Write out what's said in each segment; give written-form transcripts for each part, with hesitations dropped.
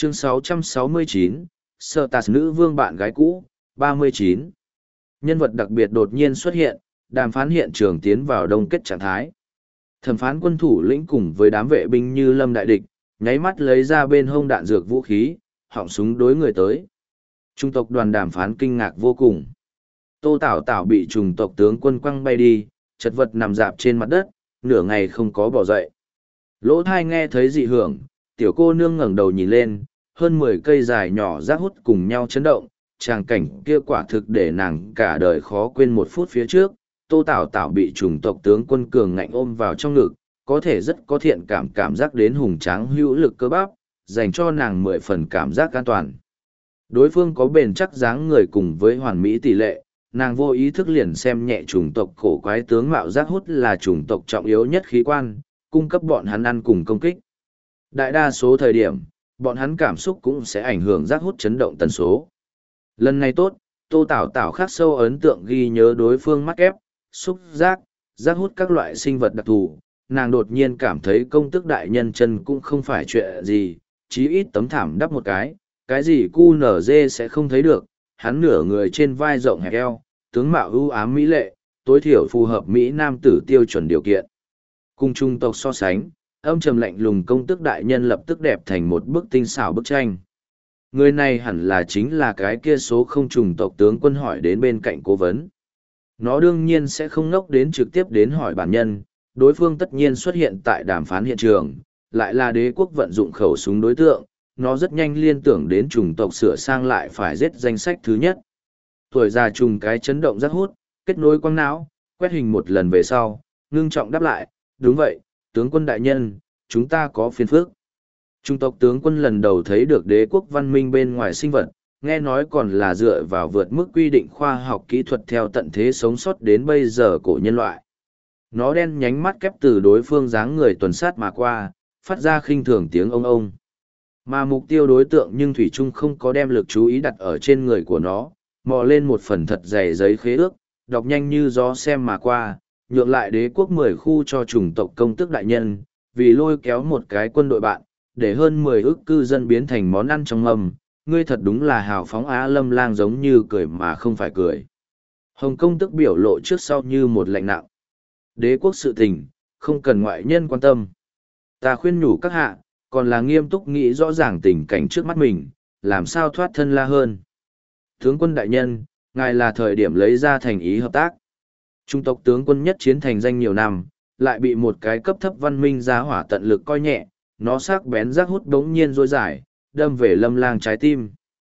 Chương 669, Sở Tạt nữ vương bạn gái cũ, 39. Nhân vật đặc biệt đột nhiên xuất hiện, đàm phán hiện trường tiến vào đông kết trạng thái. Thẩm phán quân thủ lĩnh cùng với đám vệ binh như lâm đại địch, nháy mắt lấy ra bên hông đạn dược vũ khí, họng súng đối người tới. Trung tộc đoàn đàm phán kinh ngạc vô cùng. Tô Tảo Tảo bị trùng tộc tướng quân quăng bay đi, chật vật nằm dạp trên mặt đất, nửa ngày không có bỏ dậy. Lỗ thai nghe thấy dị hưởng, tiểu cô nương ngẩng đầu nhìn lên, hơn 10 cây dài nhỏ rác hút cùng nhau chấn động, tràng cảnh kia quả thực để nàng cả đời khó quên một phút phía trước. Tô Tảo Tảo bị chủng tộc tướng quân cường ngạnh ôm vào trong ngực, có thể rất có thiện cảm giác đến hùng tráng hữu lực cơ bắp, dành cho nàng 10 phần cảm giác an toàn. Đối phương có bền chắc dáng người cùng với hoàn mỹ tỷ lệ, nàng vô ý thức liền xem nhẹ chủng tộc cổ quái tướng mạo giác hút là chủng tộc trọng yếu nhất khí quan, cung cấp bọn hắn ăn cùng công kích. Đại đa số thời điểm, bọn hắn cảm xúc cũng sẽ ảnh hưởng giác hút chấn động tần số. Lần này tốt, Tô Tảo Tảo khắc sâu ấn tượng ghi nhớ đối phương mắt ép, xúc giác, giác hút các loại sinh vật đặc thù. Nàng đột nhiên cảm thấy công tước đại nhân chân cũng không phải chuyện gì, chí ít tấm thảm đắp một cái gì cu nở dê sẽ không thấy được. Hắn nửa người trên vai rộng hẹp eo, tướng mạo ưu ám mỹ lệ, tối thiểu phù hợp Mỹ nam tử tiêu chuẩn điều kiện. Cùng trung tộc so sánh, âm trầm lạnh lùng công tước đại nhân lập tức đẹp thành một bức tinh xảo bức tranh. Người này hẳn là chính là cái kia số không trùng tộc tướng quân hỏi đến bên cạnh cố vấn. Nó đương nhiên sẽ không ngốc đến trực tiếp đến hỏi bản nhân, đối phương tất nhiên xuất hiện tại đàm phán hiện trường, lại là đế quốc vận dụng khẩu súng đối tượng, nó rất nhanh liên tưởng đến trùng tộc sửa sang lại phải giết danh sách thứ nhất. Tuổi già trùng cái chấn động rất hút, kết nối quang não, quét hình một lần về sau, ngưng trọng đáp lại, đúng vậy, tướng quân đại nhân, chúng ta có phiền phức. Trung tộc tướng quân lần đầu thấy được đế quốc văn minh bên ngoài sinh vật, nghe nói còn là dựa vào vượt mức quy định khoa học kỹ thuật theo tận thế sống sót đến bây giờ của nhân loại. Nó đen nhánh mắt kép từ đối phương dáng người tuần sát mà qua, phát ra khinh thường tiếng ông ông. Mà mục tiêu đối tượng nhưng Thủy Trung không có đem lực chú ý đặt ở trên người của nó, mò lên một phần thật dày giấy khế ước, đọc nhanh như gió xem mà qua, nhượng lại đế quốc 10 khu cho chủng tộc công tước đại nhân, vì lôi kéo một cái quân đội bạn, để hơn 10 ức cư dân biến thành món ăn trong mâm, ngươi thật đúng là hào phóng Á Lâm Lang giống như cười mà không phải cười. Hồng công tức biểu lộ trước sau như một lệnh nặng. Đế quốc sự tình, không cần ngoại nhân quan tâm. Ta khuyên nhủ các hạ, còn là nghiêm túc nghĩ rõ ràng tình cảnh trước mắt mình, làm sao thoát thân La hơn. Tướng quân đại nhân, ngài là thời điểm lấy ra thành ý hợp tác. Trung tộc tướng quân nhất chiến thành danh nhiều năm, lại bị một cái cấp thấp văn minh giá hỏa tận lực coi nhẹ, nó sắc bén rác hút đống nhiên rối dài, đâm về Lâm Lang trái tim.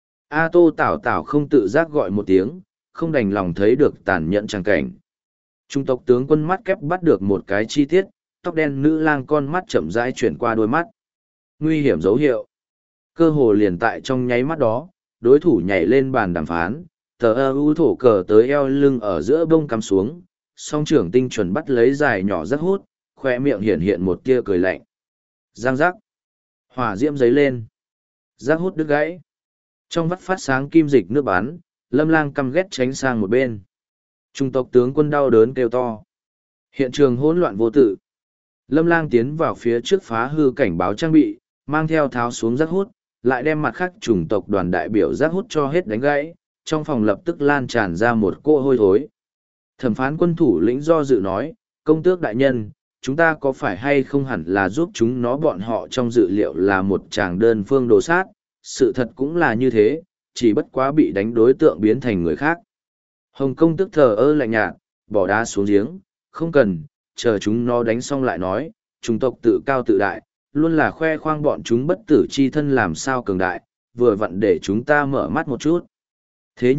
A Tô Tảo Tảo không tự giác gọi một tiếng, không đành lòng thấy được tàn nhẫn tràng cảnh. Trung tộc tướng quân mắt kép bắt được một cái chi tiết, tóc đen nữ lang con mắt chậm rãi chuyển qua đôi mắt. Nguy hiểm dấu hiệu. Cơ hồ liền tại trong nháy mắt đó, đối thủ nhảy lên bàn đàm phán, ưu thổ cờ tới eo lưng ở giữa bông cắm xuống, song trưởng tinh chuẩn bắt lấy dài nhỏ rác hút, khoe miệng hiện hiện một tia cười lạnh. Giang giác. Hỏa diễm giấy lên. Rác hút đứt gãy. Trong vắt phát sáng kim dịch nước bắn, Lâm Lang căm ghét tránh sang một bên. Trung tộc tướng quân đau đớn kêu to. Hiện trường hỗn loạn vô tự. Lâm Lang tiến vào phía trước phá hư cảnh báo trang bị, mang theo tháo xuống rác hút, lại đem mặt khác chủng tộc đoàn đại biểu rác hút cho hết đánh gãy, trong phòng lập tức lan tràn ra một cỗ hôi thối. Thẩm phán quân thủ lĩnh do dự nói, công tước đại nhân, chúng ta có phải hay không hẳn là giúp chúng nó bọn họ trong dự liệu là một chàng đơn phương đồ sát, sự thật cũng là như thế, chỉ bất quá bị đánh đối tượng biến thành người khác. Hồng công tức thờ ơ lạnh nhạt, bỏ đá xuống giếng, không cần, chờ chúng nó đánh xong lại nói, chủng tộc tự cao tự đại, luôn là khoe khoang bọn chúng bất tử chi thân làm sao cường đại, vừa vặn để chúng ta mở mắt một chút. Thế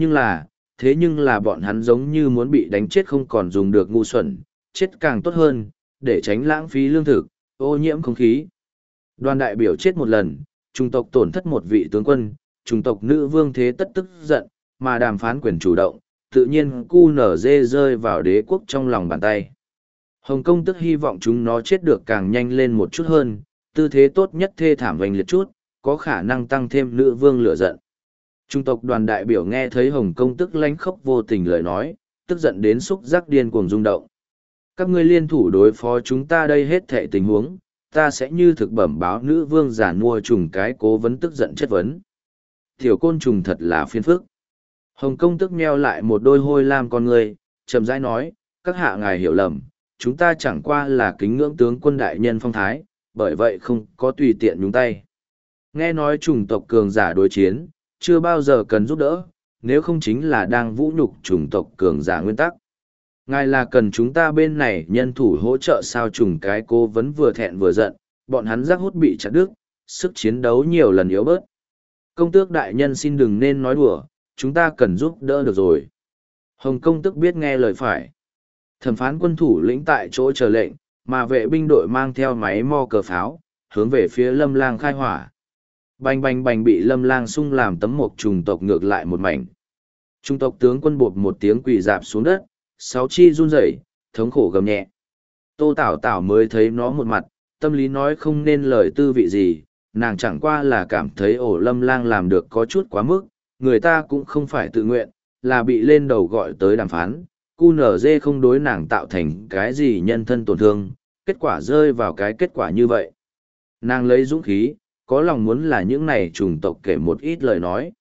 nhưng là bọn hắn giống như muốn bị đánh chết không còn dùng được ngu xuẩn, chết càng tốt hơn, để tránh lãng phí lương thực, ô nhiễm không khí. Đoàn đại biểu chết một lần, chủng tộc tổn thất một vị tướng quân, chủng tộc nữ vương thế tất tức giận, mà đàm phán quyền chủ động, tự nhiên QNZ rơi vào đế quốc trong lòng bàn tay. Hồng Công tức hy vọng chúng nó chết được càng nhanh lên một chút hơn, tư thế tốt nhất thê thảm oanh liệt chút, có khả năng tăng thêm nữ vương lửa giận. Trung tộc đoàn đại biểu nghe thấy Hồng Công tức lánh khóc vô tình lời nói, tức giận đến xúc giác điên cuồng rung động. Các ngươi liên thủ đối phó chúng ta đây hết thệ tình huống, ta sẽ như thực bẩm báo nữ vương giản mua trùng cái cố vấn tức giận chất vấn. Tiểu côn trùng thật là phiền phức. Hồng công tức meo lại một đôi hôi lam con người, chậm rãi nói, các hạ ngài hiểu lầm, chúng ta chẳng qua là kính ngưỡng tướng quân đại nhân phong thái, bởi vậy không có tùy tiện nhúng tay. Nghe nói chủng tộc cường giả đối chiến, chưa bao giờ cần giúp đỡ, nếu không chính là đang vũ nhục chủng tộc cường giả nguyên tắc. Ngài là cần chúng ta bên này nhân thủ hỗ trợ sao trùng cái cô vẫn vừa thẹn vừa giận, bọn hắn giác hút bị chặt đứt, sức chiến đấu nhiều lần yếu bớt. Công tước đại nhân xin đừng nên nói đùa, chúng ta cần giúp đỡ được rồi. Hồng công tước biết nghe lời phải. Thẩm phán quân thủ lĩnh tại chỗ chờ lệnh, mà vệ binh đội mang theo máy mo cờ pháo, hướng về phía Lâm Lang khai hỏa. Bành bành bành bị Lâm Lang xung làm tấm mộc trùng tộc ngược lại một mảnh. Trung tộc tướng quân bột một tiếng quỳ dạp xuống đất, sáu chi run rẩy, thống khổ gầm nhẹ. Tô Tảo Tảo mới thấy nó một mặt, tâm lý nói không nên lời tư vị gì, nàng chẳng qua là cảm thấy ổ Lâm Lang làm được có chút quá mức, người ta cũng không phải tự nguyện, là bị lên đầu gọi tới đàm phán, QNZ không đối nàng tạo thành cái gì nhân thân tổn thương, kết quả rơi vào cái kết quả như vậy. Nàng lấy dũng khí, có lòng muốn là những này chủng tộc kể một ít lời nói.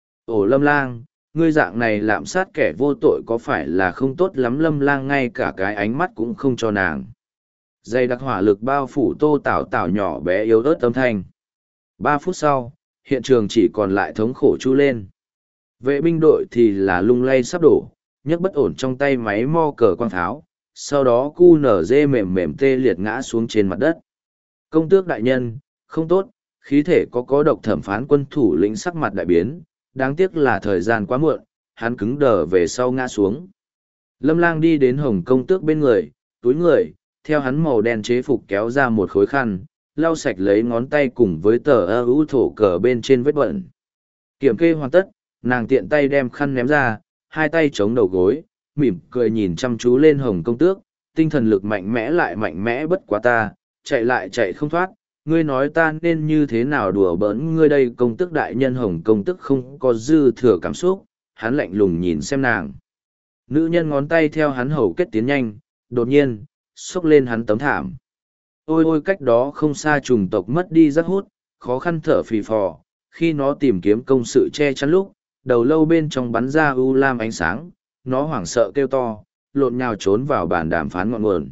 Ổ Lâm Lang, ngươi dạng này lạm sát kẻ vô tội có phải là không tốt lắm? Lâm Lang ngay cả cái ánh mắt cũng không cho nàng. Dây đặc hỏa lực bao phủ Tô Tảo Tảo nhỏ bé yếu ớt âm thanh. 3 phút sau, hiện trường chỉ còn lại thống khổ chu lên. Vệ binh đội thì là lung lay sắp đổ, nhấc bất ổn trong tay máy mo cờ quang tháo, sau đó QNZ mềm mềm tê liệt ngã xuống trên mặt đất. Công tước đại nhân, không tốt, khí thể có độc. Thẩm phán quân thủ lĩnh sắc mặt đại biến, đáng tiếc là thời gian quá muộn, hắn cứng đờ về sau ngã xuống. Lâm Lang đi đến Hồng công tước bên người, túi người, theo hắn màu đen chế phục kéo ra một khối khăn, lau sạch lấy ngón tay cùng với tờ ưu thổ cờ bên trên vết bẩn. Kiểm kê hoàn tất, nàng tiện tay đem khăn ném ra, hai tay chống đầu gối, mỉm cười nhìn chăm chú lên Hồng công tước, tinh thần lực mạnh mẽ lại mạnh mẽ bất quá ta, chạy lại chạy không thoát, ngươi nói ta nên như thế nào đùa bỡn ngươi đây? Công tước đại nhân Hồng công tước không có dư thừa cảm xúc, hắn lạnh lùng nhìn xem nàng. Nữ nhân ngón tay theo hắn hầu kết tiến nhanh, đột nhiên, xốc lên hắn tấm thảm. Ôi ôi, cách đó không xa trùng tộc mất đi giác hút, khó khăn thở phì phò, khi nó tìm kiếm công sự che chắn lúc, đầu lâu bên trong bắn ra u lam ánh sáng, nó hoảng sợ kêu to, lộn nhào trốn vào bàn đàm phán ngọn nguồn.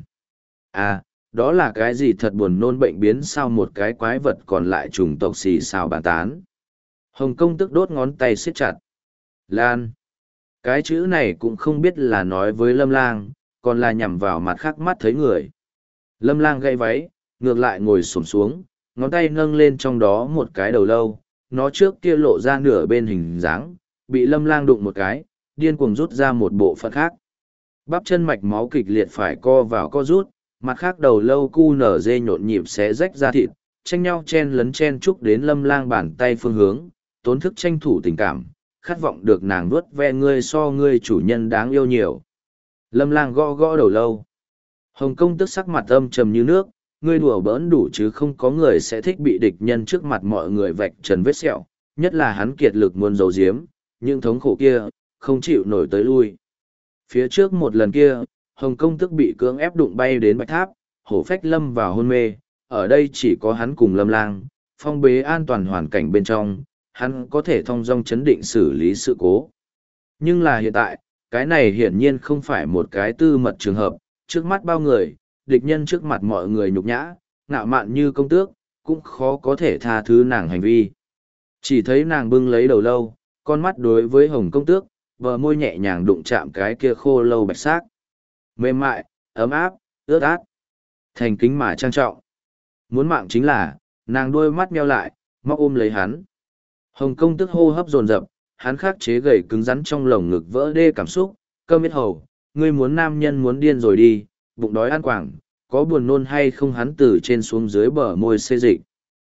À, đó là cái gì? Thật buồn nôn, bệnh biến sao? Một cái quái vật còn lại trùng tộc xì xào bàn tán. Hồng công tức đốt ngón tay siết chặt. Lan. Cái chữ này cũng không biết là nói với Lâm Lang, còn là nhằm vào mặt khác mắt thấy người. Lâm Lang gãy váy, ngược lại ngồi xổm xuống, ngón tay nâng lên trong đó một cái đầu lâu, nó trước kia lộ ra nửa bên hình dáng, bị Lâm Lang đụng một cái, điên cuồng rút ra một bộ phận khác. Bắp chân mạch máu kịch liệt phải co vào co rút, mặt khác đầu lâu QNZ nhộn nhịp xé rách ra thịt, tranh nhau chen lấn chen chúc đến Lâm Lang bàn tay phương hướng, tốn thức tranh thủ tình cảm, khát vọng được nàng vuốt ve ngươi so ngươi chủ nhân đáng yêu nhiều. Lâm Lang gõ gõ đầu lâu. Hồng công tức sắc mặt âm trầm như nước, ngươi đùa bỡn đủ chứ không có người sẽ thích bị địch nhân trước mặt mọi người vạch trần vết sẹo, nhất là hắn kiệt lực muốn giấu giếm, những thống khổ kia, không chịu nổi tới lui. Phía trước một lần kia, Hồng công tức bị cưỡng ép đụng bay đến bạch tháp, hổ phách lâm vào hôn mê, ở đây chỉ có hắn cùng Lâm Lang, phong bế an toàn hoàn cảnh bên trong, hắn có thể thong dong chấn định xử lý sự cố. Nhưng là hiện tại, cái này hiển nhiên không phải một cái tư mật trường hợp, trước mắt bao người, địch nhân trước mặt mọi người nhục nhã, ngạo mạn như công tước, cũng khó có thể tha thứ nàng hành vi. Chỉ thấy nàng bưng lấy đầu lâu, con mắt đối với Hồng công tước, bờ môi nhẹ nhàng đụng chạm cái kia khô lâu bạch xác. Mềm mại, ấm áp, ướt át, thành kính mà trang trọng. Muốn mạng chính là, nàng đôi mắt nheo lại, móc ôm lấy hắn. Hồng công tước hô hấp dồn dập, hắn khắc chế gầy cứng rắn trong lồng ngực vỡ đê cảm xúc, cơm biết hầu, ngươi muốn nam nhân muốn điên rồi đi, bụng đói ăn quảng, có buồn nôn hay không? Hắn từ trên xuống dưới bờ môi xê dịch.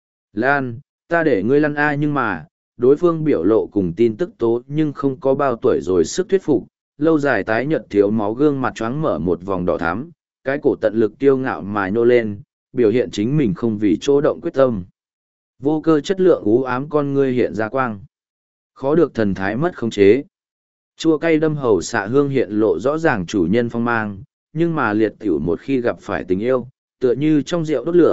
Lan, ta để ngươi lăn a. Nhưng mà, đối phương biểu lộ cùng tin tức tố nhưng không có bao tuổi rồi sức thuyết phục, lâu dài tái nhợt thiếu máu gương mặt choáng mở một vòng đỏ thắm, cái cổ tận lực kiêu ngạo mà nhô lên, biểu hiện chính mình không vì chỗ động quyết tâm. Vô cơ chất lượng u ám con ngươi hiện ra quang. Khó được thần thái mất khống chế. Chua cay đâm hầu xạ hương hiện lộ rõ ràng chủ nhân phong mang, nhưng mà liệt tiểu một khi gặp phải tình yêu, tựa như trong rượu đốt lửa,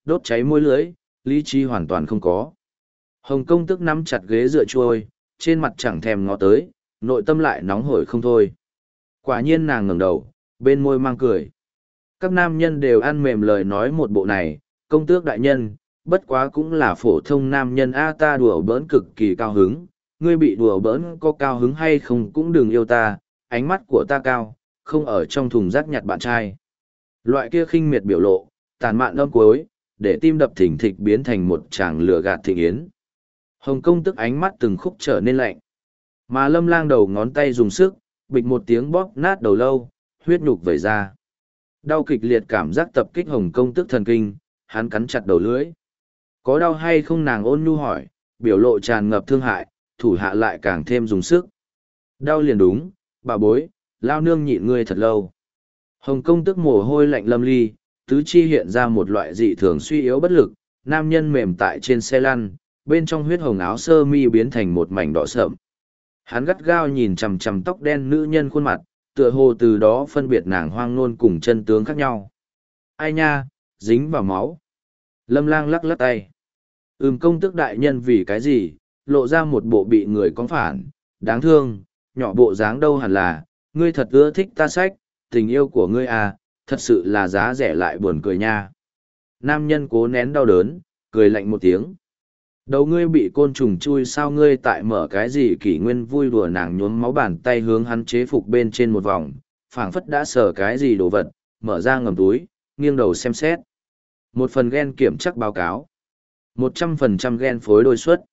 đốt cháy môi lưỡi, lý trí hoàn toàn không có. Hồng công tức nắm chặt ghế dựa trôi, trên mặt chẳng thèm ngó tới, nội tâm lại nóng hổi không thôi. Quả nhiên nàng ngẩng đầu, bên môi mang cười. Các nam nhân đều ăn mềm lời nói một bộ này, công tước đại nhân, bất quá cũng là phổ thông nam nhân a, ta đùa bỡn cực kỳ cao hứng, ngươi bị đùa bỡn có cao hứng hay không cũng đừng yêu ta, ánh mắt của ta cao, không ở trong thùng rác nhặt bạn trai. Loại kia khinh miệt biểu lộ, tàn mạn âm cuối, để tim đập thình thịch biến thành một tràng lửa gạt thịnh yến. Hồng công tức ánh mắt từng khúc trở nên lạnh. Mà Lâm Lang đầu ngón tay dùng sức, bịch một tiếng bóp nát đầu lâu, huyết nhục vẩy ra. Đau kịch liệt cảm giác tập kích Hồng công tức thần kinh, hắn cắn chặt đầu lưỡi. Có đau hay không, nàng ôn nhu hỏi, biểu lộ tràn ngập thương hại, thủ hạ lại càng thêm dùng sức. Đau liền đúng, bà bối, lao nương nhịn ngươi thật lâu. Hồng công tức mồ hôi lạnh lâm ly, tứ chi hiện ra một loại dị thường suy yếu bất lực, nam nhân mềm tại trên xe lăn, bên trong huyết hồng áo sơ mi biến thành một mảnh đỏ sợm. Hắn gắt gao nhìn chằm chằm tóc đen nữ nhân khuôn mặt, tựa hồ từ đó phân biệt nàng hoang nôn cùng chân tướng khác nhau. Ai nha, dính vào máu. Lâm Lang lắc lắc tay. Công tước đại nhân vì cái gì, lộ ra một bộ bị người con phản, đáng thương, nhỏ bộ dáng đâu hẳn là, ngươi thật ưa thích ta sách, tình yêu của ngươi à, thật sự là giá rẻ lại buồn cười nha. Nam nhân cố nén đau đớn, cười lạnh một tiếng. Đầu ngươi bị côn trùng chui sao, ngươi tại mở cái gì kỷ nguyên vui đùa, nàng nhuốm máu bàn tay hướng hắn chế phục bên trên một vòng, phảng phất đã sờ cái gì đồ vật, mở ra ngầm túi, nghiêng đầu xem xét. Một phần gen kiểm chắc báo cáo. 100% gen phối đôi suất.